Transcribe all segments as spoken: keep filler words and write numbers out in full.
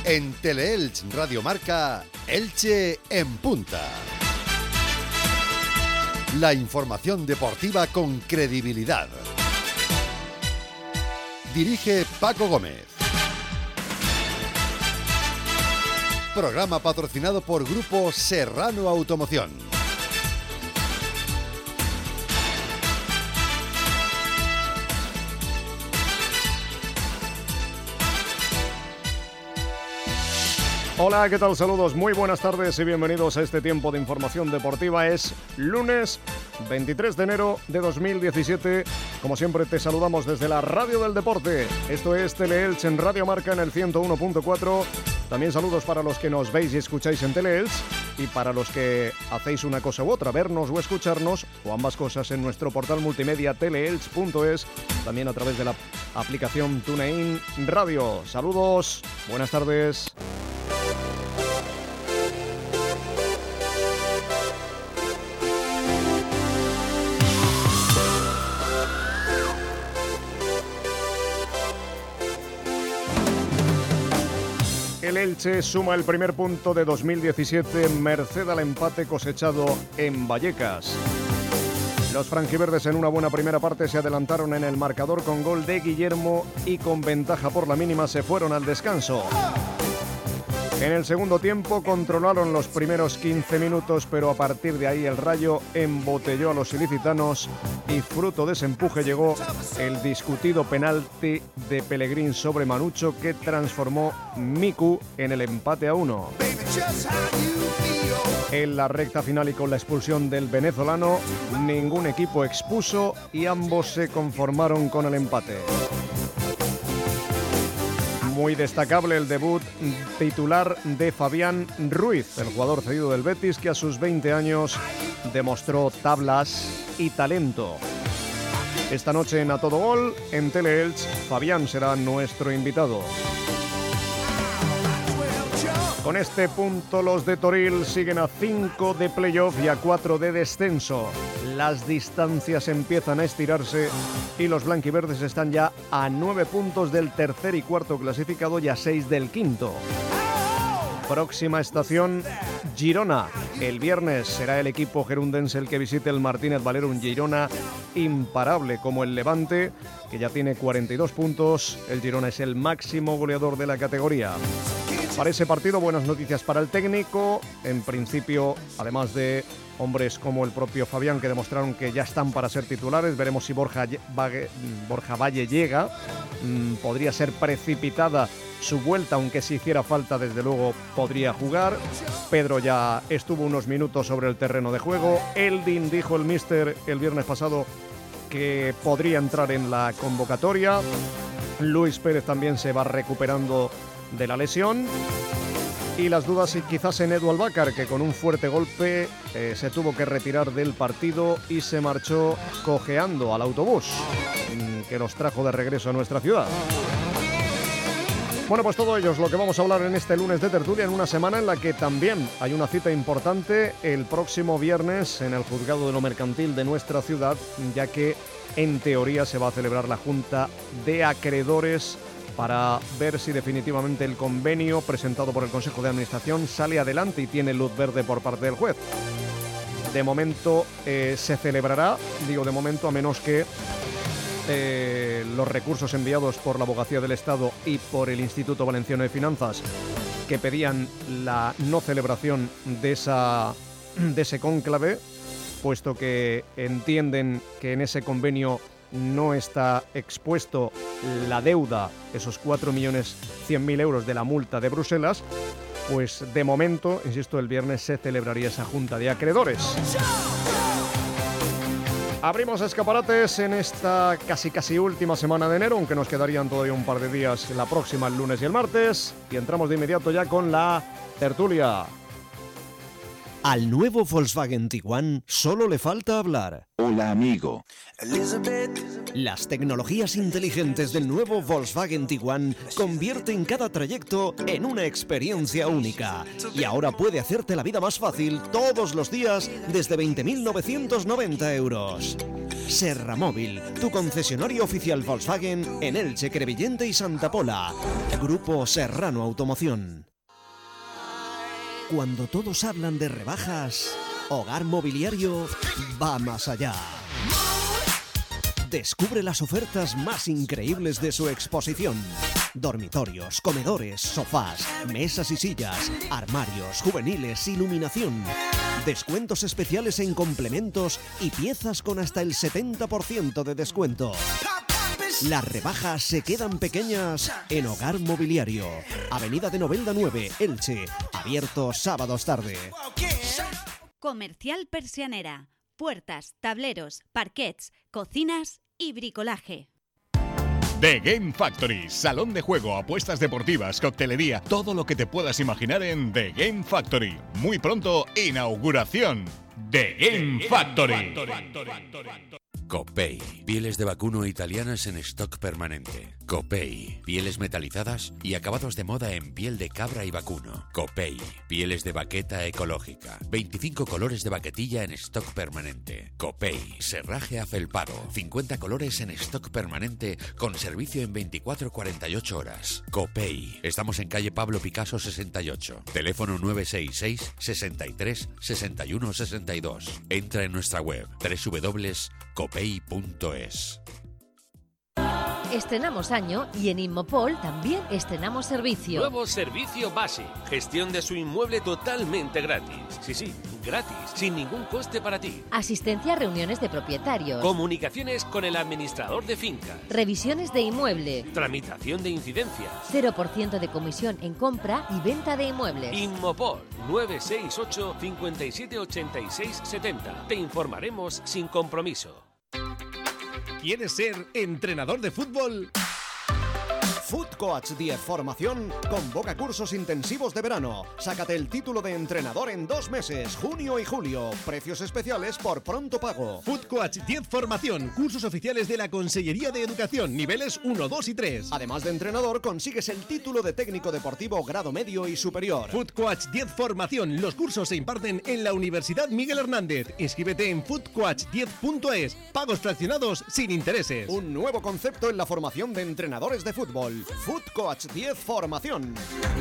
En Teleelch Radio Marca, Elche en punta. La información deportiva con credibilidad. Dirige Paco Gómez. Programa patrocinado por Grupo Serrano Automoción. Hola, ¿qué tal? Saludos, muy buenas tardes y bienvenidos a este tiempo de información deportiva. Es lunes veintitrés de enero de dos mil diecisiete. Como siempre te saludamos desde la Radio del Deporte. Esto es Teleelch en Radio Marca en el ciento uno punto cuatro. También saludos para los que nos veis y escucháis en Teleelch y para los que hacéis una cosa u otra, vernos o escucharnos, o ambas cosas en nuestro portal multimedia teleelch punto es, también a través de la aplicación TuneIn Radio. Saludos, buenas tardes. El Elche suma el primer punto de dos mil diecisiete, merced al empate cosechado en Vallecas. Los franjiverdes en una buena primera parte se adelantaron en el marcador con gol de Guillermo y con ventaja por la mínima se fueron al descanso. En el segundo tiempo controlaron los primeros quince minutos, pero a partir de ahí el Rayo embotelló a los ilicitanos y fruto de ese empuje llegó el discutido penalti de Pellegrín sobre Manucho que transformó Miku en el empate a uno. En la recta final y con la expulsión del venezolano, ningún equipo expuso y ambos se conformaron con el empate. Muy destacable el debut titular de Fabián Ruiz, el jugador cedido del Betis que a sus veinte años demostró tablas y talento. Esta noche en A Todo Gol, en Teleelch, Fabián será nuestro invitado. Con este punto los de Toril siguen a cinco de playoff y a cuatro de descenso. Las distancias empiezan a estirarse y los blanquiverdes están ya a nueve puntos del tercer y cuarto clasificado y a seis del quinto. Próxima estación, Girona. El viernes será el equipo gerundense el que visite el Martínez Valero, un Girona imparable como el Levante, que ya tiene cuarenta y dos puntos. El Girona es el máximo goleador de la categoría. Para ese partido, buenas noticias para el técnico. En principio, además de hombres como el propio Fabián, que demostraron que ya están para ser titulares. Veremos si Borja, Valle, Borja Valle llega. Mm, podría ser precipitada su vuelta, aunque si hiciera falta, desde luego, podría jugar. Pedro ya estuvo unos minutos sobre el terreno de juego. Eldin, dijo el míster el viernes pasado, que podría entrar en la convocatoria. Luis Pérez también se va recuperando de la lesión. Y las dudas quizás en Edu Albácar, que con un fuerte golpe eh, se tuvo que retirar del partido y se marchó cojeando al autobús que los trajo de regreso a nuestra ciudad. Bueno, pues todo ello es lo que vamos a hablar en este lunes de tertulia, en una semana en la que también hay una cita importante el próximo viernes en el Juzgado de lo Mercantil de nuestra ciudad, ya que en teoría se va a celebrar la Junta de Acreedores para ver si definitivamente el convenio presentado por el Consejo de Administración sale adelante y tiene luz verde por parte del juez. De momento eh, se celebrará, digo de momento, a menos que eh, los recursos enviados por la Abogacía del Estado y por el Instituto Valenciano de Finanzas, que pedían la no celebración de, esa, de ese cónclave, puesto que entienden que en ese convenio no está expuesto la deuda, esos cuatro millones cien mil euros de la multa de Bruselas, pues de momento, insisto, el viernes se celebraría esa Junta de Acreedores. Abrimos escaparates en esta casi casi última semana de enero, aunque nos quedarían todavía un par de días, la próxima, el lunes y el martes, y entramos de inmediato ya con la tertulia. Al nuevo Volkswagen Tiguan solo le falta hablar. Hola, amigo. Las tecnologías inteligentes del nuevo Volkswagen Tiguan convierten cada trayecto en una experiencia única. Y ahora puede hacerte la vida más fácil todos los días desde veinte mil novecientos noventa euros. Serramóvil, tu concesionario oficial Volkswagen en Elche, Crevillente y Santa Pola. Grupo Serrano Automoción. Cuando todos hablan de rebajas, Hogar Mobiliario va más allá. Descubre las ofertas más increíbles de su exposición. Dormitorios, comedores, sofás, mesas y sillas, armarios, juveniles, iluminación. Descuentos especiales en complementos y piezas con hasta el setenta por ciento de descuento. Las rebajas se quedan pequeñas en Hogar Mobiliario. Avenida de Novelda nueve, Elche. Abierto sábados tarde. Comercial Persianera. Puertas, tableros, parquets, cocinas y bricolaje. The Game Factory, salón de juego, apuestas deportivas, coctelería, todo lo que te puedas imaginar en The Game Factory. Muy pronto, inauguración. The Game Factory. Copei, pieles de vacuno italianas en stock permanente. Copei, pieles metalizadas y acabados de moda en piel de cabra y vacuno. Copei, pieles de baqueta ecológica. veinticinco colores de baquetilla en stock permanente. Copei, serraje afelpado. cincuenta colores en stock permanente con servicio en veinticuatro a cuarenta y ocho horas. Copei, estamos en calle Pablo Picasso sesenta y ocho. Teléfono nueve seis seis, sesenta y tres, sesenta y uno sesenta y dos. Entra en nuestra web doble u doble u doble u punto copei punto es. Estrenamos año y en Inmopol también estrenamos servicio. Nuevo servicio base. Gestión de su inmueble totalmente gratis. Sí, sí, gratis, sin ningún coste para ti. Asistencia a reuniones de propietarios. Comunicaciones con el administrador de finca. Revisiones de inmueble. Tramitación de incidencias. cero por ciento de comisión en compra y venta de inmuebles. Inmopol nueve seis ocho, cinco siete, ocho seis siete cero. Te informaremos sin compromiso. ¿Quieres ser entrenador de fútbol? Food Coach diez Formación convoca cursos intensivos de verano. Sácate el título de entrenador en dos meses, junio y julio. Precios especiales por pronto pago. Food Coach diez Formación, cursos oficiales de la Consellería de Educación, niveles uno, dos y tres. Además de entrenador, consigues el título de técnico deportivo grado medio y superior. Food Coach diez Formación, los cursos se imparten en la Universidad Miguel Hernández. Inscríbete en food coach diez punto es. Pagos fraccionados sin intereses. Un nuevo concepto en la formación de entrenadores de fútbol. Food Coach diez Formación.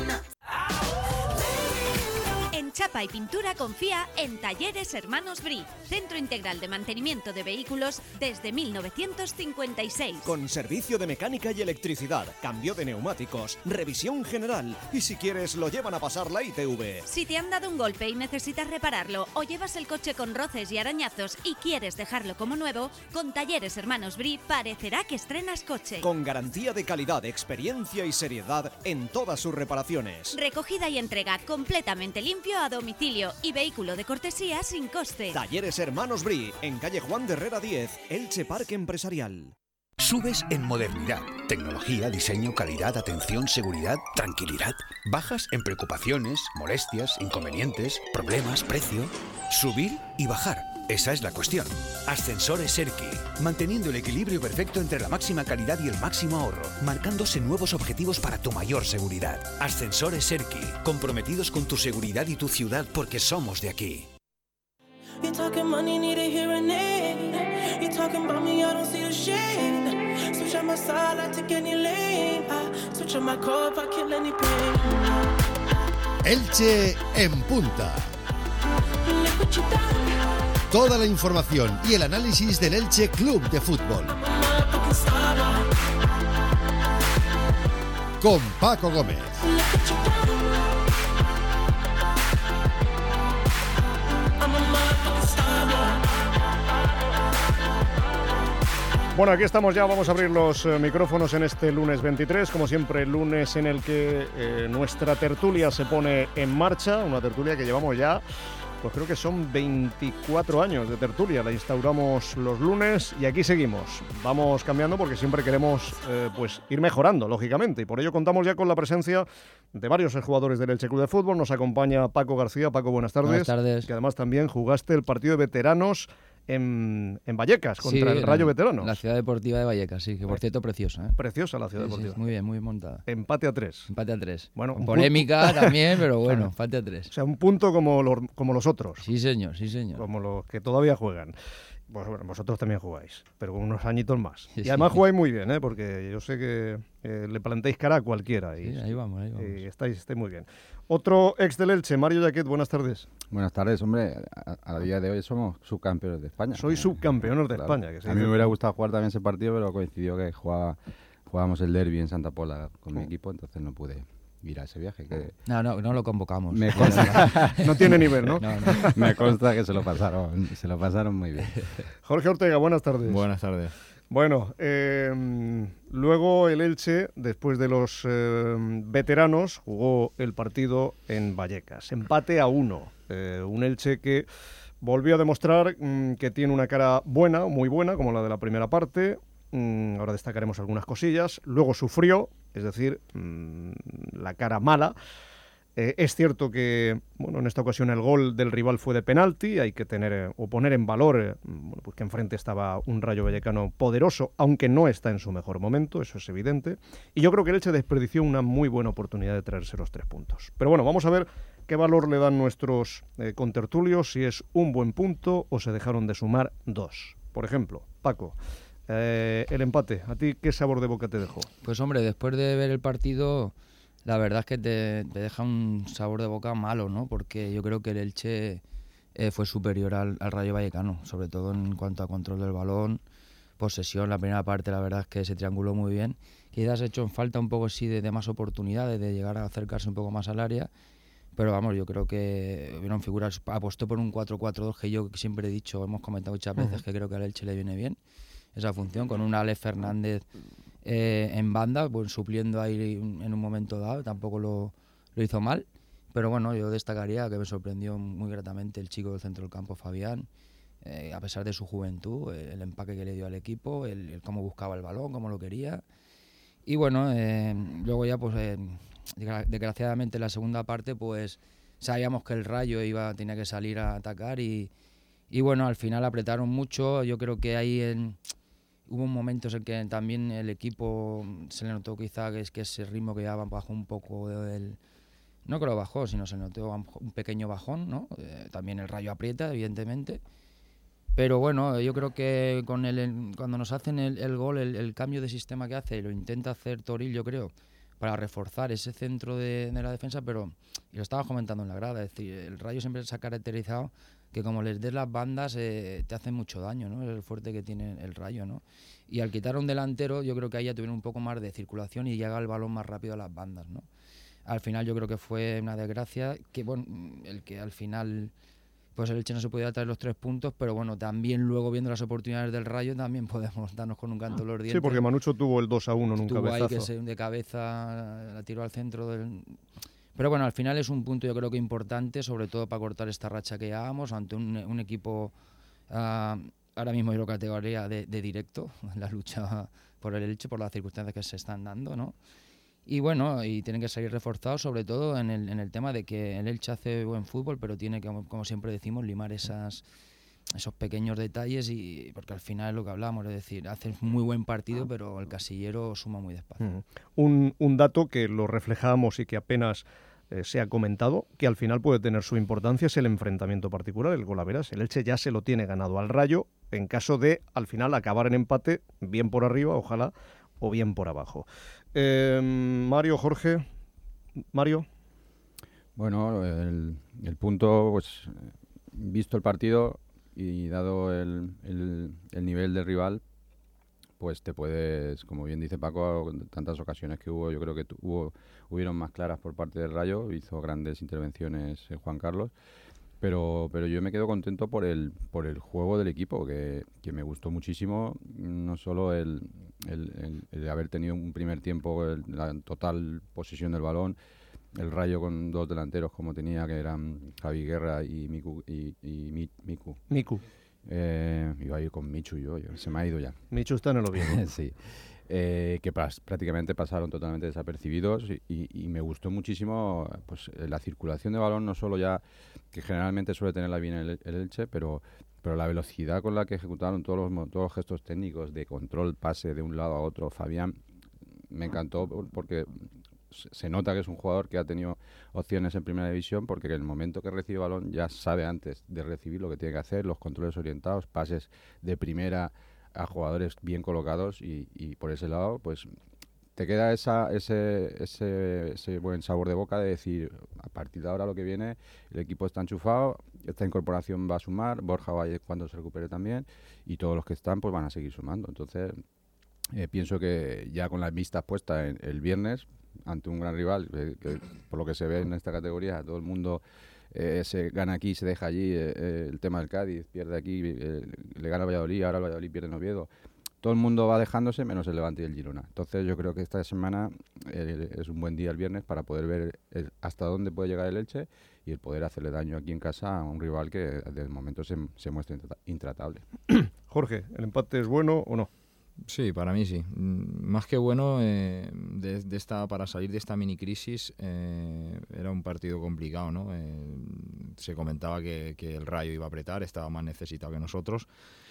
En chapa y pintura confía en Talleres Hermanos Bri, centro integral de mantenimiento de vehículos desde mil novecientos cincuenta y seis. Con servicio de mecánica y electricidad, cambio de neumáticos, revisión general y si quieres lo llevan a pasar la I T V. Si te han dado un golpe y necesitas repararlo o llevas el coche con roces y arañazos y quieres dejarlo como nuevo, con Talleres Hermanos Bri parecerá que estrenas coche. Con garantía de calidad, experiencia y seriedad en todas sus reparaciones. Recogida y entrega completamente limpio a domicilio y vehículo de cortesía sin coste. Talleres Hermanos Bri, en calle Juan de Herrera diez, Elche Parque Empresarial. Subes en modernidad, tecnología, diseño, calidad, atención, seguridad, tranquilidad. Bajas en preocupaciones, molestias, inconvenientes, problemas, precio. Subir y bajar. Esa es la cuestión. Ascensores Serki, manteniendo el equilibrio perfecto entre la máxima calidad y el máximo ahorro, marcándose nuevos objetivos para tu mayor seguridad. Ascensores Serki, comprometidos con tu seguridad y tu ciudad porque somos de aquí. Elche en punta. Toda la información y el análisis del Elche Club de Fútbol. Con Paco Gómez. Bueno, aquí estamos ya, vamos a abrir los eh, micrófonos en este lunes veintitrés, como siempre, lunes en el que eh, nuestra tertulia se pone en marcha, una tertulia que llevamos ya, pues creo que son veinticuatro años de tertulia, la instauramos los lunes y aquí seguimos. Vamos cambiando porque siempre queremos eh, pues ir mejorando, lógicamente, y por ello contamos ya con la presencia de varios jugadores del Elche Club de Fútbol. Nos acompaña Paco García. Paco, buenas tardes. Buenas tardes. Que además también jugaste el partido de veteranos En, en Vallecas, contra sí, el Rayo en, Veteranos. La ciudad deportiva de Vallecas, sí, que por cierto preciosa. ¿eh? Preciosa la ciudad sí, deportiva. Sí, muy bien, muy montada. Empate a tres. Empate a tres. Bueno, polémica punto... también, pero bueno, claro. Empate a tres. O sea, un punto como los, como los otros. Sí, señor, sí, señor. Como los que todavía juegan. Pues bueno, vosotros también jugáis, pero con unos añitos más. Sí, y además sí. jugáis muy bien, ¿eh? Porque yo sé que eh, le plantéis cara a cualquiera. Y, Sí, ahí vamos, ahí vamos. y estáis, estáis muy bien. Otro ex del Elche, Mario Jaquet, buenas tardes. Buenas tardes, hombre. A, a día de hoy somos subcampeones de España. Sois subcampeones de Claro. España. Que se a mí dice. me hubiera gustado jugar también ese partido, pero coincidió que jugaba, jugábamos el derbi en Santa Pola con mi equipo, entonces no pude ir a ese viaje. Que No, no, no lo convocamos. me consta, No tiene nivel, ¿no? No, no. me consta que se lo pasaron, se lo pasaron muy bien. Jorge Ortega, buenas tardes. Buenas tardes. Bueno, eh, luego el Elche, después de los eh, veteranos, jugó el partido en Vallecas. Empate a uno. Eh, un Elche que volvió a demostrar mm, que tiene una cara buena, muy buena, como la de la primera parte. Mm, ahora destacaremos algunas cosillas. Luego sufrió, es decir, mm, la cara mala. Eh, es cierto que, bueno, en esta ocasión el gol del rival fue de penalti, hay que tener eh, o poner en valor eh, bueno, pues que enfrente estaba un Rayo Vallecano poderoso, aunque no está en su mejor momento, eso es evidente, y yo creo que el Elche desperdició una muy buena oportunidad de traerse los tres puntos. Pero bueno, vamos a ver qué valor le dan nuestros eh, contertulios, si es un buen punto o se dejaron de sumar dos. Por ejemplo, Paco, eh, el empate, ¿a ti qué sabor de boca te dejó? Pues hombre, después de ver el partido, la verdad es que te, te deja un sabor de boca malo, ¿no? Porque yo creo que el Elche eh, fue superior al, al Rayo Vallecano, sobre todo en cuanto a control del balón, posesión. La primera parte, la verdad es que se trianguló muy bien. Quizás ha hecho en falta un poco sí de, de más oportunidades, de llegar a acercarse un poco más al área. Pero vamos, yo creo que hubieron figuras. Apostó por un cuatro cuatro dos que yo siempre he dicho, hemos comentado muchas veces, uh-huh. que creo que al Elche le viene bien esa función, con un Alex Fernández Eh, en banda, pues supliendo ahí en un momento dado, tampoco lo, lo hizo mal, pero bueno, yo destacaría que me sorprendió muy gratamente el chico del centro del campo, Fabián, eh, a pesar de su juventud, el, el empaque que le dio al equipo, el, el cómo buscaba el balón, cómo lo quería, y bueno, eh, luego ya pues eh, desgraciadamente en la segunda parte pues sabíamos que el Rayo iba tenía que salir a atacar y, y bueno, al final apretaron mucho. Yo creo que ahí en hubo momentos en que también el equipo se le notó quizá que es que ese ritmo que llevaban bajó un poco del... No que lo bajó, sino se notó un pequeño bajón, ¿no? Eh, también el Rayo aprieta, evidentemente. Pero bueno, yo creo que con el, cuando nos hacen el, el gol, el, el cambio de sistema que hace, lo intenta hacer Toril, yo creo, para reforzar ese centro de, de la defensa, pero, y lo estaba comentando en la grada, es decir, el Rayo siempre se ha caracterizado que como les des las bandas eh, te hacen mucho daño, ¿no? Es el fuerte que tiene el Rayo, ¿no? Y al quitar un delantero, yo creo que ahí ya tuvieron un poco más de circulación y llega el balón más rápido a las bandas, ¿no? Al final yo creo que fue una desgracia, que bueno, el que al final pues el Elche no se podía traer los tres puntos, pero bueno, también luego viendo las oportunidades del Rayo también podemos darnos con un canto los dientes. Sí, porque Manucho tuvo el dos a uno en un tuvo cabezazo. Ahí que se, de cabeza la tiró al centro del... Pero bueno, al final es un punto yo creo que importante, sobre todo para cortar esta racha que llevábamos ante un, un equipo, uh, ahora mismo yo lo categoría de, de directo, en la lucha por el Elche, por las circunstancias que se están dando, ¿no? Y bueno, y tienen que salir reforzados sobre todo en el, en el tema de que el Elche hace buen fútbol, pero tiene que, como siempre decimos, limar esas, esos pequeños detalles, y porque al final es lo que hablamos, es decir, hacen muy buen partido, pero el casillero suma muy despacio. Mm. Un, un dato que lo reflejamos y que apenas eh, se ha comentado, que al final puede tener su importancia, es el enfrentamiento particular, el golaveras. El Elche ya se lo tiene ganado al Rayo en caso de, al final, acabar en empate, bien por arriba, ojalá, o bien por abajo. Eh, Mario, Jorge, Mario. Bueno, el, el punto, pues visto el partido y dado el, el, el nivel del rival, pues te puedes, como bien dice Paco, tantas ocasiones que hubo, yo creo que hubo, hubieron más claras por parte del Rayo, hizo grandes intervenciones eh, Juan Carlos, pero pero yo me quedo contento por el por el juego del equipo, que, que me gustó muchísimo, no solo el, el, el, el haber tenido un primer tiempo, el, la total posesión del balón, el Rayo con dos delanteros como tenía, que eran Javi Guerra y Miku. Y, y Miku. Miku. Eh, iba a ir con Michu yo, yo, se me ha ido ya. Michu está en el Oviedo. Sí. Eh, que pas, prácticamente pasaron totalmente desapercibidos y, y, y me gustó muchísimo pues la circulación de balón, no solo ya que generalmente suele tenerla bien el, el Elche, pero pero la velocidad con la que ejecutaron todos los, todos los gestos técnicos de control, pase de un lado a otro. Fabián me encantó porque se nota que es un jugador que ha tenido opciones en primera división, porque en el momento que recibe balón ya sabe antes de recibir lo que tiene que hacer, los controles orientados, pases de primera a jugadores bien colocados, y, y por ese lado pues te queda esa, ese, ese, ese buen sabor de boca de decir, a partir de ahora lo que viene, el equipo está enchufado, esta incorporación va a sumar, Borja Valle cuando se recupere también, y todos los que están pues van a seguir sumando. Entonces eh, pienso que ya con las vistas puestas en el viernes ante un gran rival, eh, que por lo que se ve en esta categoría todo el mundo eh, se gana aquí, se deja allí, eh, eh, el tema del Cádiz pierde aquí, eh, le gana Valladolid, ahora el Valladolid pierde en Oviedo. Todo el mundo va dejándose, menos el Levante y el Girona. Entonces yo creo que esta semana eh, es un buen día el viernes para poder ver el, hasta dónde puede llegar el Elche y el poder hacerle daño aquí en casa a un rival que de momento se, se muestra intratable. Jorge, ¿el empate es bueno o no? Sí, para mí sí. Más que bueno, eh, de, de esta, para salir de esta mini crisis eh, era un partido complicado, ¿no? Eh, se comentaba que, que el Rayo iba a apretar, estaba más necesitado que nosotros.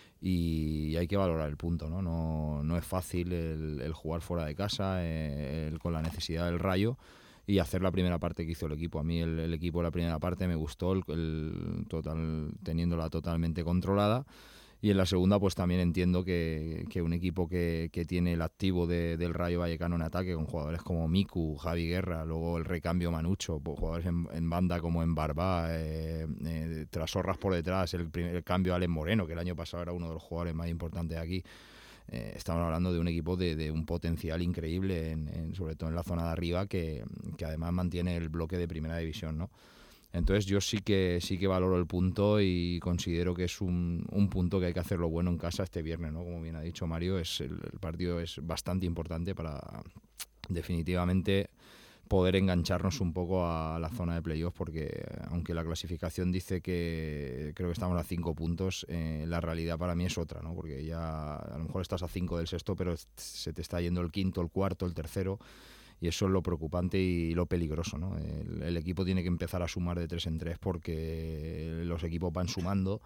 Y hay que valorar el punto, ¿no? No, no es fácil el, el jugar fuera de casa, eh, el, con la necesidad del Rayo, y hacer la primera parte que hizo el equipo. A mí el, el equipo, la primera parte me gustó, el, el total, teniéndola totalmente controlada. Y en la segunda pues también entiendo que, que un equipo que, que tiene el activo de, del Rayo Vallecano en ataque, con jugadores como Miku, Javi Guerra, luego el recambio Manucho, pues jugadores en, en banda como en Barbá, eh, eh, Trasorras por detrás, el, primer, el cambio a Alex Moreno, que el año pasado era uno de los jugadores más importantes de aquí. Eh, estamos hablando de un equipo de, de un potencial increíble, en, en, sobre todo en la zona de arriba, que, que además mantiene el bloque de primera división, ¿no? Entonces yo sí que sí que valoro el punto y considero que es un, un punto que hay que hacerlo bueno en casa este viernes, ¿no? Como bien ha dicho Mario, es el, el partido es bastante importante para definitivamente poder engancharnos un poco a la zona de playoff, porque aunque la clasificación dice que creo que estamos a cinco puntos, eh, la realidad para mí es otra, ¿no? Porque ya a lo mejor estás a cinco del sexto, pero se te está yendo el quinto, el cuarto, el tercero. Y eso es lo preocupante y lo peligroso, ¿no? El, el equipo tiene que empezar a sumar de tres en tres, porque los equipos van sumando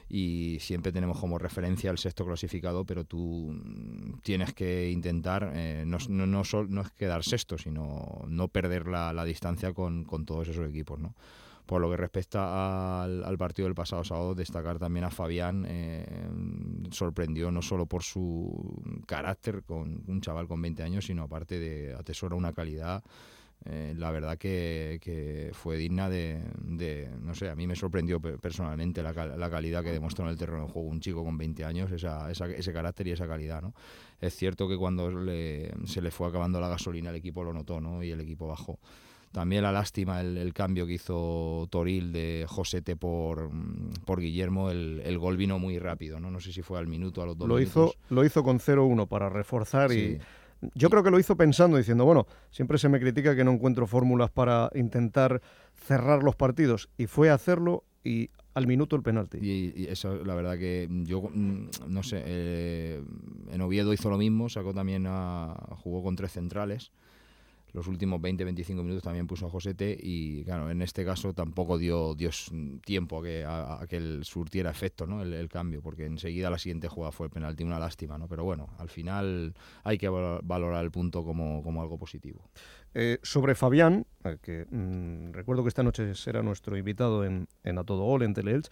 y siempre tenemos como referencia el sexto clasificado, pero tú tienes que intentar, eh, no, no, no, no es quedar sexto, sino no perder la, la distancia con, con todos esos equipos, ¿no? Por lo que respecta al, al partido del pasado sábado, destacar también a Fabián, eh, sorprendió no solo por su carácter, con un chaval con veinte años, sino aparte de atesora una calidad, eh, la verdad que, que fue digna de, de, no sé, a mí me sorprendió personalmente la, la calidad que demostró en el terreno de juego un chico con veinte años, esa, esa, ese carácter y esa calidad, ¿no? Es cierto que cuando le, se le fue acabando la gasolina el equipo lo notó, ¿no? Y el equipo bajó. También la lástima el, el cambio que hizo Toril de Josete por, por Guillermo, el, el gol vino muy rápido, ¿no? No sé si fue al minuto, a los dos lo minutos. Hizo, lo hizo con cero uno para reforzar, Sí. y yo creo que lo hizo pensando, diciendo, bueno, siempre se me critica que no encuentro fórmulas para intentar cerrar los partidos, y fue a hacerlo y al minuto el penalti. Y, y eso, la verdad que yo, no sé, eh, en Oviedo hizo lo mismo, sacó también a, jugó con tres centrales. Los últimos veinte a veinticinco minutos también puso a Josete y, claro, en este caso tampoco dio, dio tiempo a que, a, a que él surtiera efecto, ¿no? El, el cambio, porque enseguida la siguiente jugada fue el penalti, una lástima, ¿no? Pero bueno, al final hay que valorar el punto como, como algo positivo. Eh, sobre Fabián, que mmm, recuerdo que esta noche será nuestro invitado en, en A Todo Gol, en Teleelch,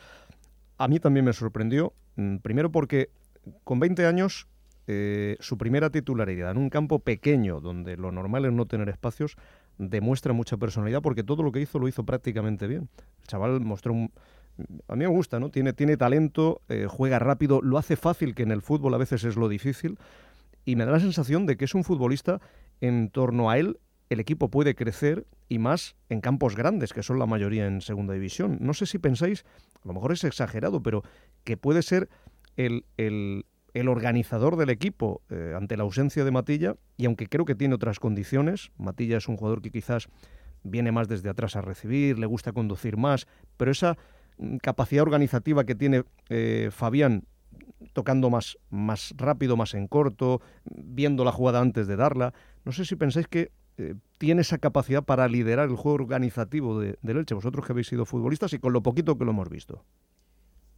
a mí también me sorprendió, mmm, primero porque con veinte años... Eh, su primera titularidad en un campo pequeño donde lo normal es no tener espacios, demuestra mucha personalidad, porque todo lo que hizo lo hizo prácticamente bien. El chaval mostró un... a mí me gusta, ¿no? Tiene, tiene talento, eh, juega rápido, lo hace fácil, que en el fútbol a veces es lo difícil, y me da la sensación de que es un futbolista en torno a él el equipo puede crecer, y más en campos grandes, que son la mayoría en segunda división. No sé si pensáis, a lo mejor es exagerado, pero que puede ser el... el el organizador del equipo eh, ante la ausencia de Matilla, y aunque creo que tiene otras condiciones, Matilla es un jugador que quizás viene más desde atrás a recibir, le gusta conducir más, pero esa mm, capacidad organizativa que tiene eh, Fabián, tocando más, más rápido, más en corto, viendo la jugada antes de darla, no sé si pensáis que eh, tiene esa capacidad para liderar el juego organizativo de, del Elche, vosotros que habéis sido futbolistas y con lo poquito que lo hemos visto.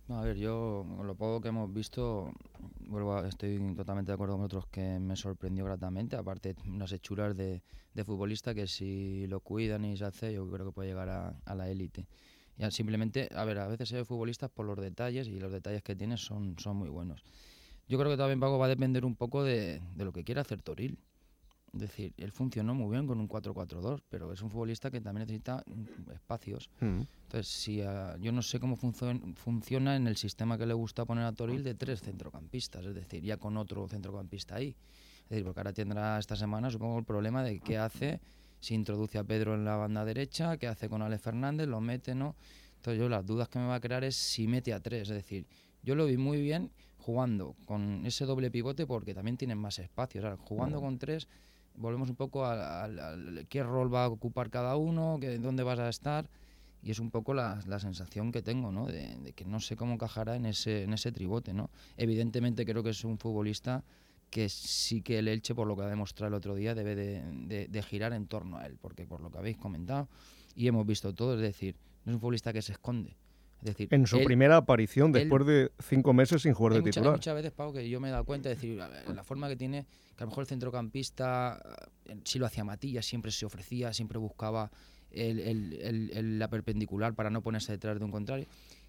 No, a ver, yo con lo poco que hemos visto, vuelvo a- estoy totalmente de acuerdo con otros que me sorprendió gratamente, aparte unas hechuras de, de futbolista que si lo cuidan y se hace, yo creo que puede llegar a, a la élite. Ya simplemente, a ver, a veces se ve futbolistas por los detalles y los detalles que tiene son, son muy buenos. Yo creo que también, Paco, va a depender un poco de, de lo que quiera hacer Toril. Es decir, él funcionó muy bien con un cuatro cuatro dos, pero es un futbolista que también necesita mm, espacios. Mm. Entonces, si uh, yo no sé cómo funcio- funciona en el sistema que le gusta poner a Toril de tres centrocampistas, es decir, ya con otro centrocampista ahí. Es decir, porque ahora tendrá esta semana, supongo, el problema de qué hace, si introduce a Pedro en la banda derecha, qué hace con Alex Fernández, lo mete, ¿no? Entonces, yo las dudas que me va a crear es si mete a tres, es decir, yo lo vi muy bien jugando con ese doble pivote porque también tienen más espacios. Ahora, jugando con tres, volvemos un poco al, al qué rol va a ocupar cada uno, que, dónde vas a estar, y es un poco la, la sensación que tengo, ¿no? De, de que no sé cómo encajará en ese, en ese tribote, ¿no? Evidentemente creo que es un futbolista que sí que el Elche, por lo que ha demostrado el otro día, debe de, de, de girar en torno a él, porque por lo que habéis comentado y hemos visto todo, es decir, no es un futbolista que se esconde. Es decir, En su él, primera aparición después él, de cinco meses sin jugar de hay mucha, titular. Hay muchas veces, Pau, que yo me he dado cuenta de decir, a ver, la forma que tiene, que a lo mejor el centrocampista, si lo hacía Matías, siempre se ofrecía, siempre buscaba el, el, el, el, la perpendicular para no ponerse detrás de un contrario.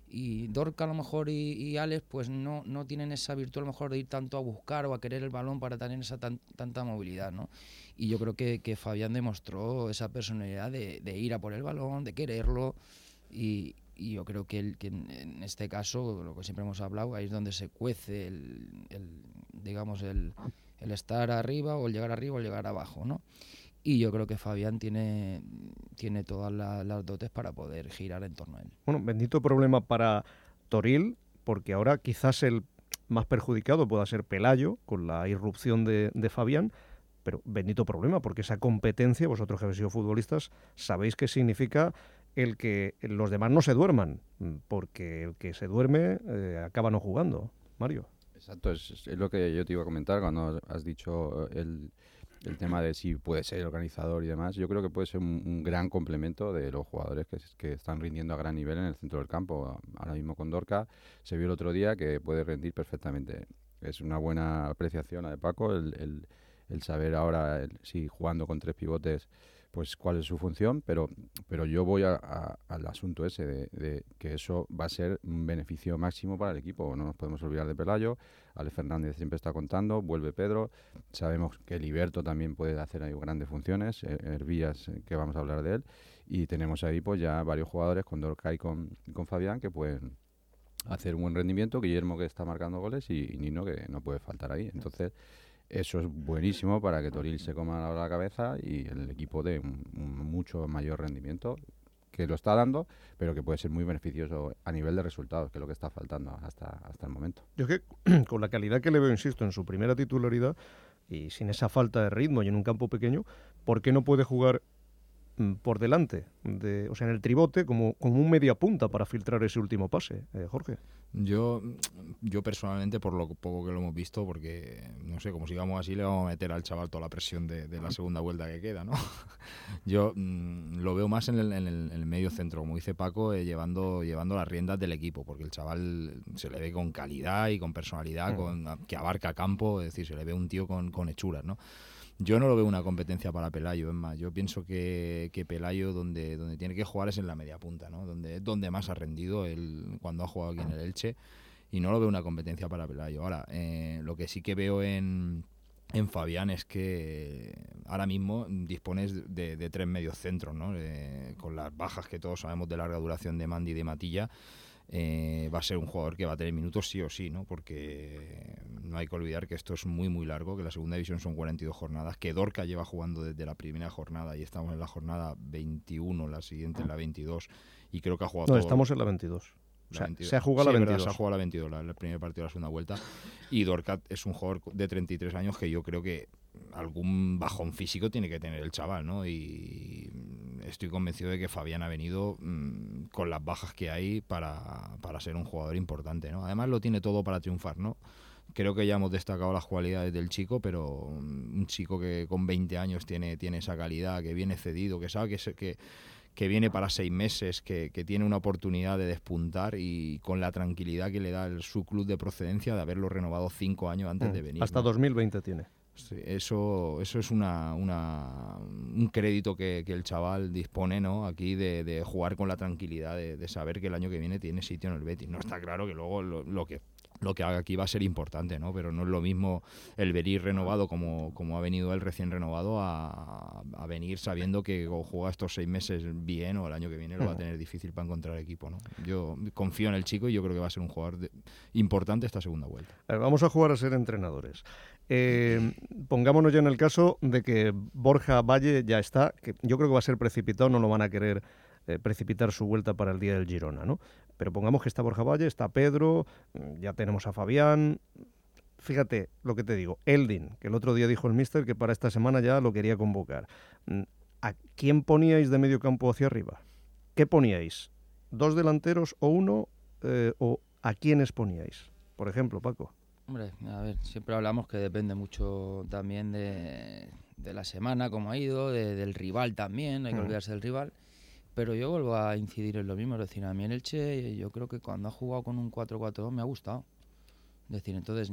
Y Dorca a lo mejor y, y Alex pues no, no tienen esa virtud a lo mejor de ir tanto a buscar o a querer el balón para tener esa tan, tanta movilidad, ¿no? Y yo creo que, que Fabián demostró esa personalidad de, de ir a por el balón, de quererlo, y, y yo creo que, el, que en, en este caso, lo que siempre hemos hablado, ahí es donde se cuece el, el digamos el, el estar arriba o el llegar arriba o el llegar abajo, ¿no? Y yo creo que Fabián tiene, tiene todas la, las dotes para poder girar en torno a él. Bueno, bendito problema para Toril, porque ahora quizás el más perjudicado pueda ser Pelayo, con la irrupción de, de Fabián, pero bendito problema, porque esa competencia, vosotros que habéis sido futbolistas, sabéis qué significa el que los demás no se duerman, porque el que se duerme eh, acaba no jugando. Mario. Exacto, es, es lo que yo te iba a comentar cuando has dicho el... el tema de si puede ser organizador y demás. Yo creo que puede ser un, un gran complemento de los jugadores que, que están rindiendo a gran nivel en el centro del campo. Ahora mismo con Dorca se vio el otro día que puede rendir perfectamente. Es una buena apreciación la de Paco el, el, el saber ahora el, si jugando con tres pivotes pues cuál es su función, pero pero yo voy a, a, al asunto ese de, de que eso va a ser un beneficio máximo para el equipo. No nos podemos olvidar de Pelayo. Alex Fernández siempre está contando, vuelve Pedro, sabemos que Liberto también puede hacer ahí grandes funciones, Hervías, que vamos a hablar de él, y tenemos ahí pues ya varios jugadores con Dorca y con, y con Fabián que pueden hacer un buen rendimiento, Guillermo que está marcando goles y, y Nino que no puede faltar ahí. Entonces eso es buenísimo para que Toril se coma la cabeza y el equipo dé un, un mucho mayor rendimiento, que lo está dando, pero que puede ser muy beneficioso a nivel de resultados, que es lo que está faltando hasta, hasta el momento. Yo es que con la calidad que le veo, insisto, en su primera titularidad y sin esa falta de ritmo y en un campo pequeño, ¿por qué no puede jugar por delante, de, o sea, en el tribote, como, como un media punta para filtrar ese último pase, eh, Jorge? Yo, yo personalmente, por lo poco que lo hemos visto, porque, no sé, como sigamos así, le vamos a meter al chaval toda la presión de, de la segunda vuelta que queda, ¿no? Yo mmm, lo veo más en el, en, el, en el medio centro, como dice Paco, eh, llevando, llevando las riendas del equipo, porque el chaval se le ve con calidad y con personalidad, mm. con, que abarca campo, es decir, se le ve un tío con, con hechuras, ¿no? Yo no lo veo una competencia para Pelayo, es más, yo pienso que, que Pelayo donde, donde tiene que jugar es en la media punta, ¿no? Donde, donde más ha rendido él cuando ha jugado aquí en el Elche, y no lo veo una competencia para Pelayo. Ahora, eh, lo que sí que veo en, en Fabián es que ahora mismo dispones de, de tres medios centros, ¿no? Eh, con las bajas que todos sabemos de larga duración de Mandi y de Matilla. Eh, va a ser un jugador que va a tener minutos sí o sí, ¿no? Porque no hay que olvidar que esto es muy muy largo, que la segunda división son cuarenta y dos jornadas, que Dorca lleva jugando desde la primera jornada y estamos en la jornada veintiuno, la siguiente en la veintidós, y creo que ha jugado no, todo. estamos en la veintidós. O sea, se ha jugado sí, la veintidós. Verdad, se ha jugado la veintidós, la, el primer partido de la segunda vuelta. Y Dorca es un jugador de treinta y tres años que yo creo que algún bajón físico tiene que tener el chaval, ¿no? Y estoy convencido de que Fabián ha venido mmm, con las bajas que hay para, para ser un jugador importante, ¿no? Además lo tiene todo para triunfar, ¿no? Creo que ya hemos destacado las cualidades del chico, pero un chico que con veinte años tiene, tiene esa calidad, que viene cedido, que sabe que... Se, que que viene para seis meses, que, que tiene una oportunidad de despuntar y con la tranquilidad que le da el, su club de procedencia de haberlo renovado cinco años antes mm, de venir. Hasta ¿no? dos mil veinte tiene. Sí, eso, eso es una, una, un crédito que, que el chaval dispone, ¿no? Aquí de, de jugar con la tranquilidad de, de saber que el año que viene tiene sitio en el Betis. No está claro que luego lo, lo que lo que haga aquí va a ser importante, ¿no? Pero no es lo mismo el venir renovado como, como ha venido él recién renovado a, a venir sabiendo que o juega estos seis meses bien o el año que viene lo va a tener difícil para encontrar equipo, ¿no? Yo confío en el chico y yo creo que va a ser un jugador de, importante esta segunda vuelta. A ver, vamos a jugar a ser entrenadores. Eh, pongámonos ya en el caso de que Borja Valle ya está, que yo creo que va a ser precipitado, no lo van a querer eh, precipitar su vuelta para el día del Girona, ¿no? Pero pongamos que está Borja Valle, está Pedro, ya tenemos a Fabián. Fíjate lo que te digo, Eldin, que el otro día dijo el míster que para esta semana ya lo quería convocar. ¿A quién poníais de medio campo hacia arriba? ¿Qué poníais? ¿Dos delanteros o uno? Eh, ¿O a quiénes poníais? Por ejemplo, Paco. Hombre, a ver, siempre hablamos que depende mucho también de, de la semana, cómo ha ido, de, del rival también, hay que olvidarse del rival. Pero yo vuelvo a incidir en lo mismo, es decir, a mí el Elche, yo creo que cuando ha jugado con un cuatro cuatro dos me ha gustado. Es decir, entonces,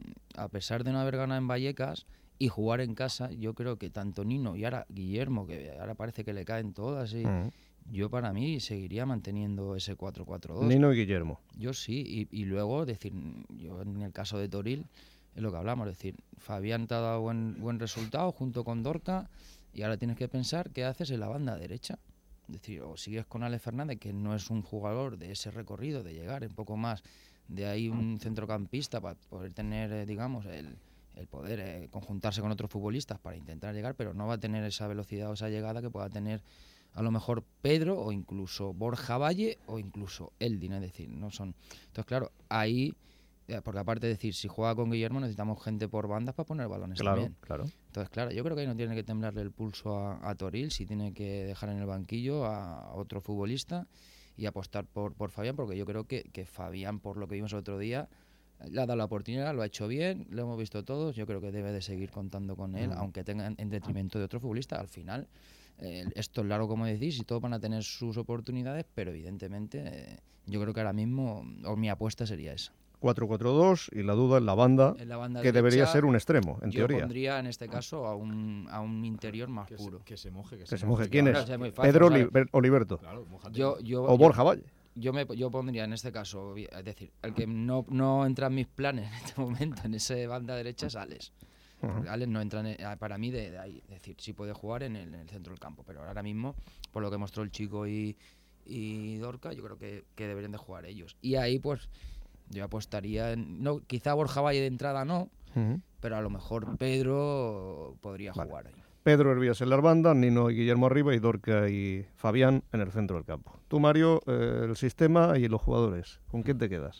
a pesar de no haber ganado en Vallecas y jugar en casa, yo creo que tanto Nino y ahora Guillermo, que ahora parece que le caen todas, y uh-huh. yo para mí seguiría manteniendo ese cuatro cuatro dos. Nino y Guillermo. Yo sí, y, y luego, decir, yo en el caso de Toril, es lo que hablamos, es decir, Fabián te ha dado buen, buen resultado junto con Dorca y ahora tienes que pensar qué haces en la banda derecha. Es decir, o sigues con Alex Fernández, que no es un jugador de ese recorrido, de llegar un poco más, de ahí un centrocampista para poder tener, eh, digamos, el, el poder eh, conjuntarse con otros futbolistas para intentar llegar, pero no va a tener esa velocidad o esa llegada que pueda tener a lo mejor Pedro o incluso Borja Valle o incluso Eldin, es decir, no son... Entonces, claro, ahí... Porque aparte de decir, si juega con Guillermo necesitamos gente por bandas para poner balones claro, también. Claro. Entonces, claro, yo creo que ahí no tiene que temblarle el pulso a, a Toril, si tiene que dejar en el banquillo a otro futbolista y apostar por, por Fabián, porque yo creo que, que Fabián, por lo que vimos el otro día, le ha dado la oportunidad, lo ha hecho bien, lo hemos visto todos, yo creo que debe de seguir contando con él, mm. aunque tenga en, en detrimento de otro futbolista. Al final, eh, esto es largo, como decís, y todos van a tener sus oportunidades, pero evidentemente eh, yo creo que ahora mismo, o mi apuesta sería esa. cuatro cuatro dos y la duda en la banda, en la banda que derecha, debería ser un extremo, en yo teoría. Yo pondría en este caso a un, a un interior más que puro. Se, que se moje. Que, que se, se moje. moje. ¿Quién claro, es? es fácil, Pedro ¿sabes? Oli- Oliverto. Claro, yo, yo, o yo, Borja Valle. Yo, me, yo pondría en este caso, es decir, el que no, no entra en mis planes en este momento en esa banda derecha es Alex. Uh-huh. Alex no entra en, para mí de, de ahí. Es decir, sí puede jugar en el, en el centro del campo, pero ahora mismo, por lo que mostró el chico y, y Dorca, yo creo que, que deberían de jugar ellos. Y ahí, pues... Yo apostaría en... No, quizá Borja Valle de entrada no, uh-huh. pero a lo mejor Pedro podría vale. jugar ahí. Pedro Hervías en la banda, Nino y Guillermo arriba y Dorca y Fabián en el centro del campo. Tú, Mario, eh, el sistema y los jugadores, ¿con quién te quedas?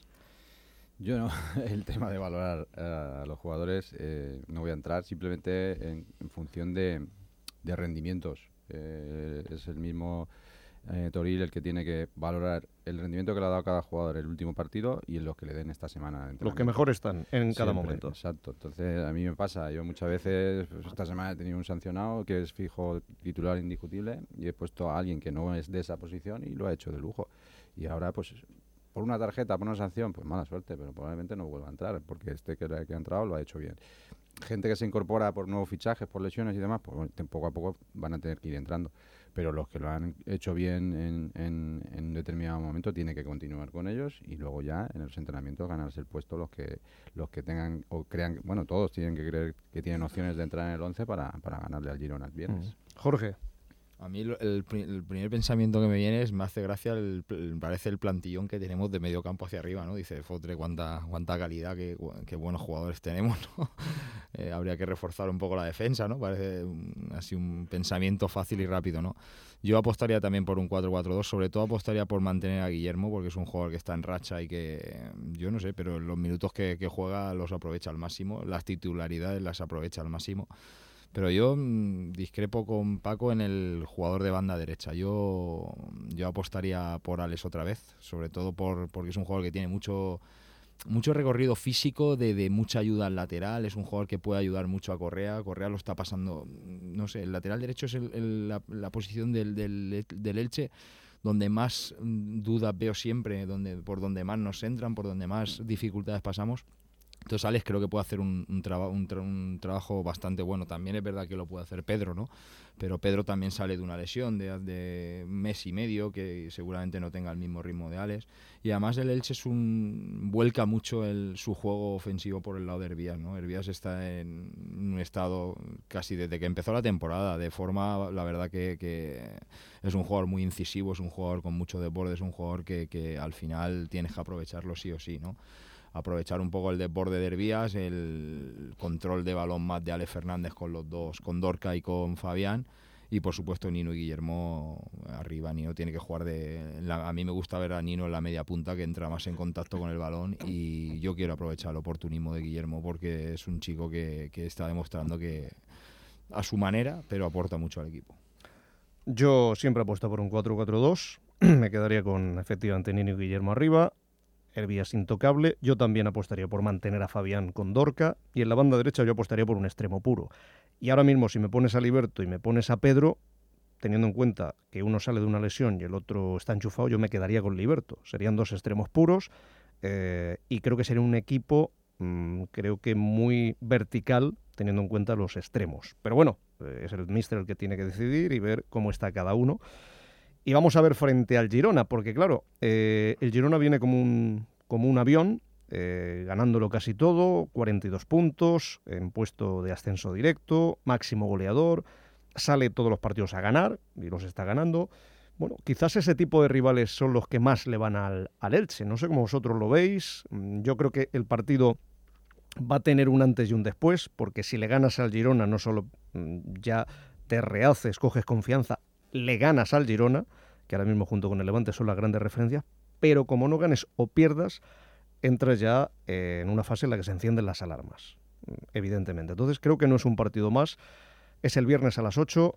Yo no, el tema de valorar uh, a los jugadores eh, no voy a entrar, simplemente en, en función de, de rendimientos. Eh, es el mismo... Eh, Toril el que tiene que valorar el rendimiento que le ha dado cada jugador el último partido y los que le den esta semana. Los que mejor están en cada Siempre, momento. Exacto. Entonces a mí me pasa, yo muchas veces, pues, esta semana he tenido un sancionado que es fijo titular indiscutible y he puesto a alguien que no es de esa posición y lo ha hecho de lujo. Y ahora pues por una tarjeta, por una sanción, pues mala suerte, pero probablemente no vuelva a entrar porque este que, que ha entrado lo ha hecho bien. Gente que se incorpora por nuevos fichajes, por lesiones y demás, pues poco a poco van a tener que ir entrando. Pero los que lo han hecho bien en, en, en un determinado momento tiene que continuar con ellos y luego ya en los entrenamientos ganarse el puesto los que los que tengan o crean, bueno, todos tienen que creer que tienen opciones de entrar en el once para, para ganarle al Girona el viernes. Mm. Jorge. A mí el, el, el primer pensamiento que me viene es, me hace gracia, el, el, parece el plantillón que tenemos de medio campo hacia arriba, ¿no? Dice, fotre, cuánta, cuánta calidad, qué, qué buenos jugadores tenemos, ¿no? eh, habría que reforzar un poco la defensa, ¿no? Parece un, así un pensamiento fácil y rápido, ¿no? Yo apostaría también por un cuatro cuatro dos, sobre todo apostaría por mantener a Guillermo, porque es un jugador que está en racha y que, yo no sé, pero los minutos que, que juega los aprovecha al máximo, las titularidades las aprovecha al máximo. Pero yo mmm, discrepo con Paco en el jugador de banda derecha. Yo, yo apostaría por Alex otra vez, sobre todo por porque es un jugador que tiene mucho mucho recorrido físico, de, de mucha ayuda al lateral. Es un jugador que puede ayudar mucho a Correa. Correa lo está pasando, no sé, el lateral derecho es el, el, la, la posición del, del, del Elche donde más dudas veo siempre, donde por donde más nos entran, por donde más dificultades pasamos. Entonces Alex creo que puede hacer un, un, traba, un, tra un trabajo bastante bueno. También es verdad que lo puede hacer Pedro, ¿no? Pero Pedro también sale de una lesión de, de un mes y medio, que seguramente no tenga el mismo ritmo de Alex. Y además el Elche es un vuelca mucho el, su juego ofensivo por el lado de Hervías, ¿no? Hervías está en un estado casi desde que empezó la temporada, de forma, la verdad que, que es un jugador muy incisivo, es un jugador con mucho desborde, es un jugador que, que al final tienes que aprovecharlo sí o sí, ¿no? Aprovechar un poco el desborde de Hervías, el control de balón más de Alex Fernández con los dos, con Dorca y con Fabián, y por supuesto Nino y Guillermo arriba. Nino tiene que jugar de... La, a mí me gusta ver a Nino en la media punta, que entra más en contacto con el balón, y yo quiero aprovechar el oportunismo de Guillermo porque es un chico que, que está demostrando que a su manera, pero aporta mucho al equipo. Yo siempre apuesto por un cuatro cuatro dos, me quedaría con efectivamente Nino y Guillermo arriba, Hervías intocable. Yo también apostaría por mantener a Fabián con Dorca, y en la banda derecha yo apostaría por un extremo puro. Y ahora mismo si me pones a Liberto y me pones a Pedro, teniendo en cuenta que uno sale de una lesión y el otro está enchufado, yo me quedaría con Liberto. Serían dos extremos puros eh, y creo que sería un equipo mmm, creo que muy vertical teniendo en cuenta los extremos. Pero bueno, eh, es el míster el que tiene que decidir y ver cómo está cada uno. Y vamos a ver frente al Girona, porque claro, eh, el Girona viene como un, como un avión, eh, ganándolo casi todo, cuarenta y dos puntos, en puesto de ascenso directo, máximo goleador, sale todos los partidos a ganar, y los está ganando. Bueno, quizás ese tipo de rivales son los que más le van al, al Elche, no sé cómo vosotros lo veis. Yo creo que el partido va a tener un antes y un después, porque si le ganas al Girona no solo ya te rehaces, coges confianza, le ganas al Girona, que ahora mismo junto con el Levante son las grandes referencias, pero como no ganes o pierdas, entras ya eh, en una fase en la que se encienden las alarmas, evidentemente. Entonces creo que no es un partido más, es el viernes a las ocho.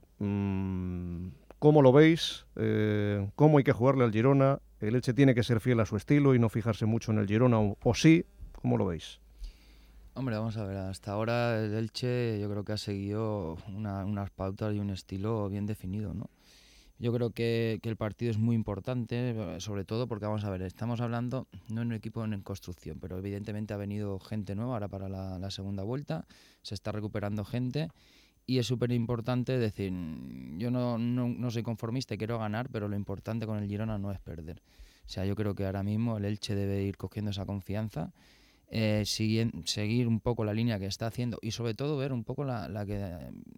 Mm, ¿Cómo lo veis? Eh, ¿Cómo hay que jugarle al Girona? ¿El Elche tiene que ser fiel a su estilo y no fijarse mucho en el Girona o, o sí? ¿Cómo lo veis? Hombre, vamos a ver, hasta ahora el Elche yo creo que ha seguido una, unas pautas y un estilo bien definido, ¿no? Yo creo que, que el partido es muy importante, sobre todo porque, vamos a ver, estamos hablando no en un equipo en construcción, pero evidentemente ha venido gente nueva ahora para la, la segunda vuelta, se está recuperando gente y es súper importante decir, yo no, no, no soy conformista y quiero ganar, pero lo importante con el Girona no es perder. O sea, yo creo que ahora mismo el Elche debe ir cogiendo esa confianza, Eh, seguir, seguir un poco la línea que está haciendo y sobre todo ver un poco la, la que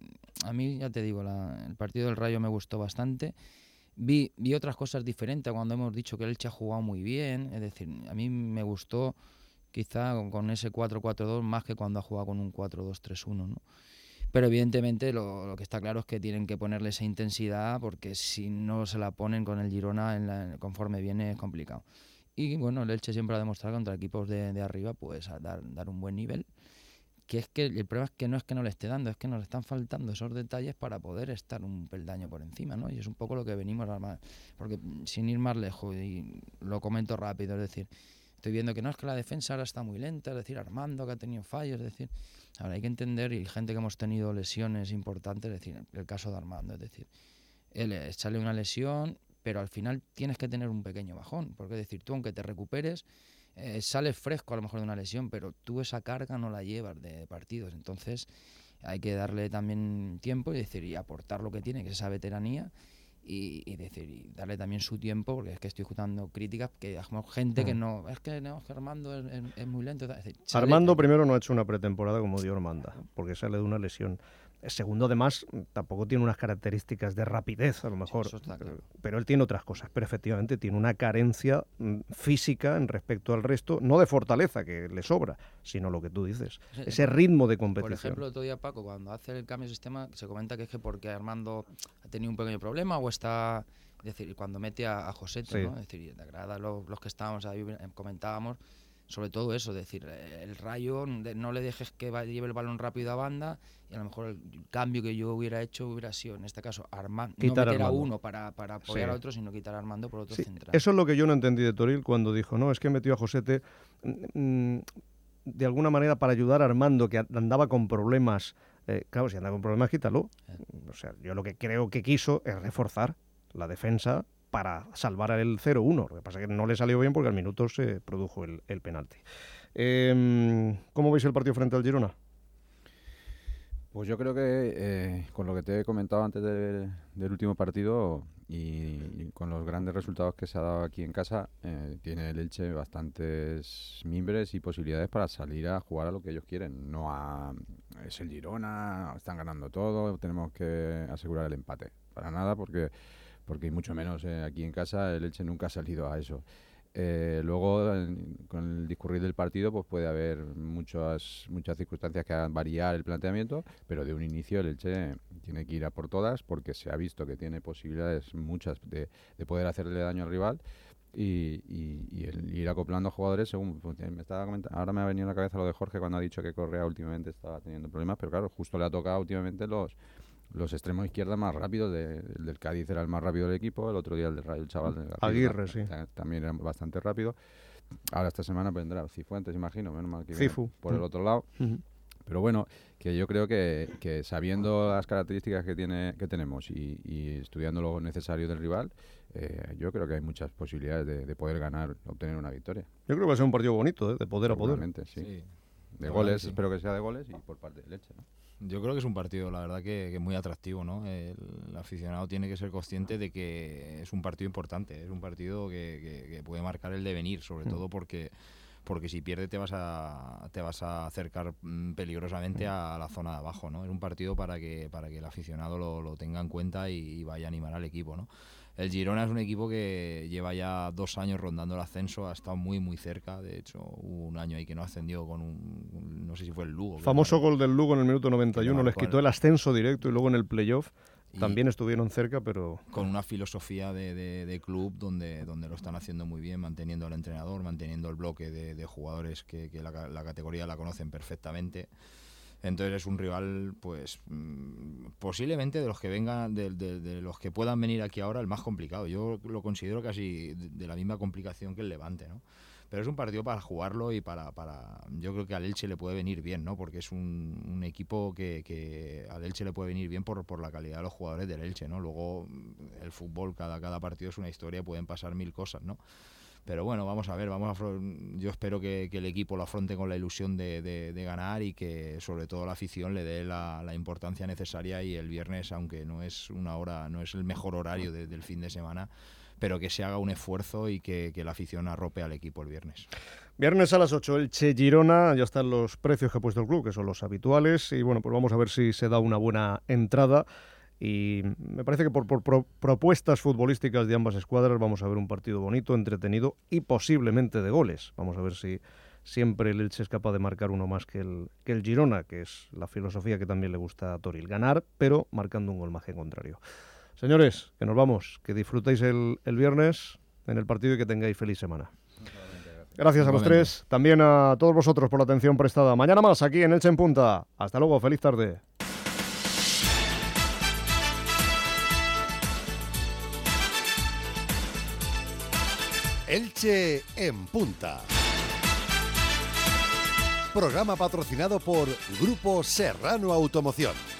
a mí, ya te digo, la, el partido del Rayo me gustó bastante. Vi, vi otras cosas diferentes cuando hemos dicho que el Elche ha jugado muy bien, es decir, a mí me gustó quizá con, con ese cuatro cuatro dos más que cuando ha jugado con un cuatro dos tres uno, ¿no? Pero evidentemente lo, lo que está claro es que tienen que ponerle esa intensidad, porque si no se la ponen con el Girona en la, conforme viene es complicado. Y bueno, el Elche siempre ha demostrado contra equipos de, de arriba pues a dar, dar un buen nivel. Que es que el problema es que no es que no le esté dando, es que nos están faltando esos detalles para poder estar un peldaño por encima, ¿no? Y es un poco lo que venimos a más. Porque sin ir más lejos, y lo comento rápido, es decir, estoy viendo que no es que la defensa ahora está muy lenta, es decir, Armando que ha tenido fallos, es decir, ahora hay que entender, y gente que hemos tenido lesiones importantes, es decir, el caso de Armando, es decir, él sale una lesión, pero al final tienes que tener un pequeño bajón, porque es decir, tú aunque te recuperes, eh, sales fresco a lo mejor de una lesión, pero tú esa carga no la llevas de partidos, entonces hay que darle también tiempo y decir y aportar lo que tiene, que es esa veteranía, y, y decir y darle también su tiempo, porque es que estoy escuchando críticas que hay gente que no, es que, no, que Armando es, es, es muy lento. Es decir, Armando primero no ha hecho una pretemporada como Dios manda, porque sale de una lesión. Segundo, además, tampoco tiene unas características de rapidez, a lo mejor, sí, claro. Pero él tiene otras cosas, pero efectivamente tiene una carencia física en respecto al resto, no de fortaleza, que le sobra, sino lo que tú dices, sí, ese ritmo de competición. Por ejemplo, el otro día, Paco, cuando hace el cambio de sistema, se comenta que es que porque Armando ha tenido un pequeño problema o está... Es decir, cuando mete a, a Josete, sí. ¿no? Es decir, de agrada los, los que estábamos ahí, comentábamos sobre todo eso, decir, el Rayo, no le dejes que lleve el balón rápido a banda, y a lo mejor el cambio que yo hubiera hecho hubiera sido, en este caso, Armando, no meter a uno para, para apoyar sí. a otro, sino quitar a Armando por otro sí. central. Eso es lo que yo no entendí de Toril cuando dijo, no, es que metió a Josete mmm, de alguna manera para ayudar a Armando, que andaba con problemas. Eh, claro, si anda con problemas, quítalo. O sea, yo lo que creo que quiso es reforzar la defensa para salvar el cero uno. Lo que pasa es que no le salió bien porque al minuto se produjo el, el penalti. Eh, ¿Cómo veis el partido frente al Girona? Pues yo creo que eh, con lo que te he comentado antes de, del último partido y, y con los grandes resultados que se ha dado aquí en casa, eh, tiene el Elche bastantes mimbres y posibilidades para salir a jugar a lo que ellos quieren. No a, es el Girona, están ganando todo, tenemos que asegurar el empate. Para nada, porque, porque mucho menos eh, aquí en casa el Elche nunca ha salido a eso. Eh, luego, en, con el discurrir del partido, pues puede haber muchas muchas circunstancias que hagan variar el planteamiento, pero de un inicio el Elche tiene que ir a por todas porque se ha visto que tiene posibilidades muchas de, de poder hacerle daño al rival y, y, y el ir acoplando a jugadores según me estaba comentando. Ahora me ha venido a la cabeza lo de Jorge cuando ha dicho que Correa últimamente estaba teniendo problemas, pero claro, justo le ha tocado últimamente los los extremos izquierda más rápidos. De, el del Cádiz era el más rápido del equipo, el otro día el del Rayo, el chaval del Aguirre, sí. También era bastante rápido. Ahora esta semana vendrá Cifuentes, imagino, menos mal que Cifu. por el otro lado. Uh-huh. Pero bueno, que yo creo que, que sabiendo las características que tiene que tenemos y, y estudiando lo necesario del rival, eh, yo creo que hay muchas posibilidades de, de poder ganar, obtener una victoria. Yo creo que va a ser un partido bonito, ¿eh? De poder a poder. Sí. sí. De la goles, sí. espero que sea de goles y por parte del Elche, ¿no? Yo creo que es un partido, la verdad, que, que muy atractivo, ¿no? El, el aficionado tiene que ser consciente de que es un partido importante, es un partido que, que, que puede marcar el devenir, sobre mm. todo porque porque si pierde te vas a te vas a acercar peligrosamente a la zona de abajo, ¿no? Es un partido para que para que el aficionado lo, lo tenga en cuenta y, y vaya a animar al equipo, ¿no? El Girona es un equipo que lleva ya dos años rondando el ascenso, ha estado muy muy cerca, de hecho hubo un año ahí que no ascendió con un, no sé si fue el Lugo. Famoso gol del Lugo en el minuto noventa y uno, les quitó el ascenso directo y luego en el playoff también estuvieron cerca, pero... Con una filosofía de, de, de club donde, donde lo están haciendo muy bien, manteniendo al entrenador, manteniendo el bloque de, de jugadores que, que la, la categoría la conocen perfectamente. Entonces es un rival, pues posiblemente de los que vengan, de, de, de los que puedan venir aquí ahora, el más complicado. Yo lo considero casi de, de la misma complicación que el Levante, ¿no? Pero es un partido para jugarlo y para, para yo creo que al Elche le puede venir bien, ¿no? Porque es un, un equipo que, que al Elche le puede venir bien por, por la calidad de los jugadores del Elche, ¿no? Luego el fútbol, cada, cada partido es una historia, pueden pasar mil cosas, ¿no? Pero bueno, vamos a ver, vamos a, yo espero que, que el equipo lo afronte con la ilusión de, de, de ganar y que sobre todo la afición le dé la, la importancia necesaria y el viernes, aunque no es una hora, no es el mejor horario de, del fin de semana, pero que se haga un esfuerzo y que, que la afición arrope al equipo el viernes. Viernes a las ocho, Elche Girona, ya están los precios que ha puesto el club, que son los habituales, y bueno, pues vamos a ver si se da una buena entrada. Y me parece que por, por, por propuestas futbolísticas de ambas escuadras vamos a ver un partido bonito, entretenido y posiblemente de goles. Vamos a ver si siempre el Elche es capaz de marcar uno más que el, que el Girona, que es la filosofía que también le gusta a Toril. Ganar, pero marcando un gol más que contrario. Señores, que nos vamos, que disfrutéis el, el viernes en el partido y que tengáis feliz semana. Gracias a los tres, también a todos vosotros por la atención prestada. Mañana más aquí en Elche en Punta. Hasta luego, feliz tarde. Elche en Punta. Programa patrocinado por Grupo Serrano Automoción.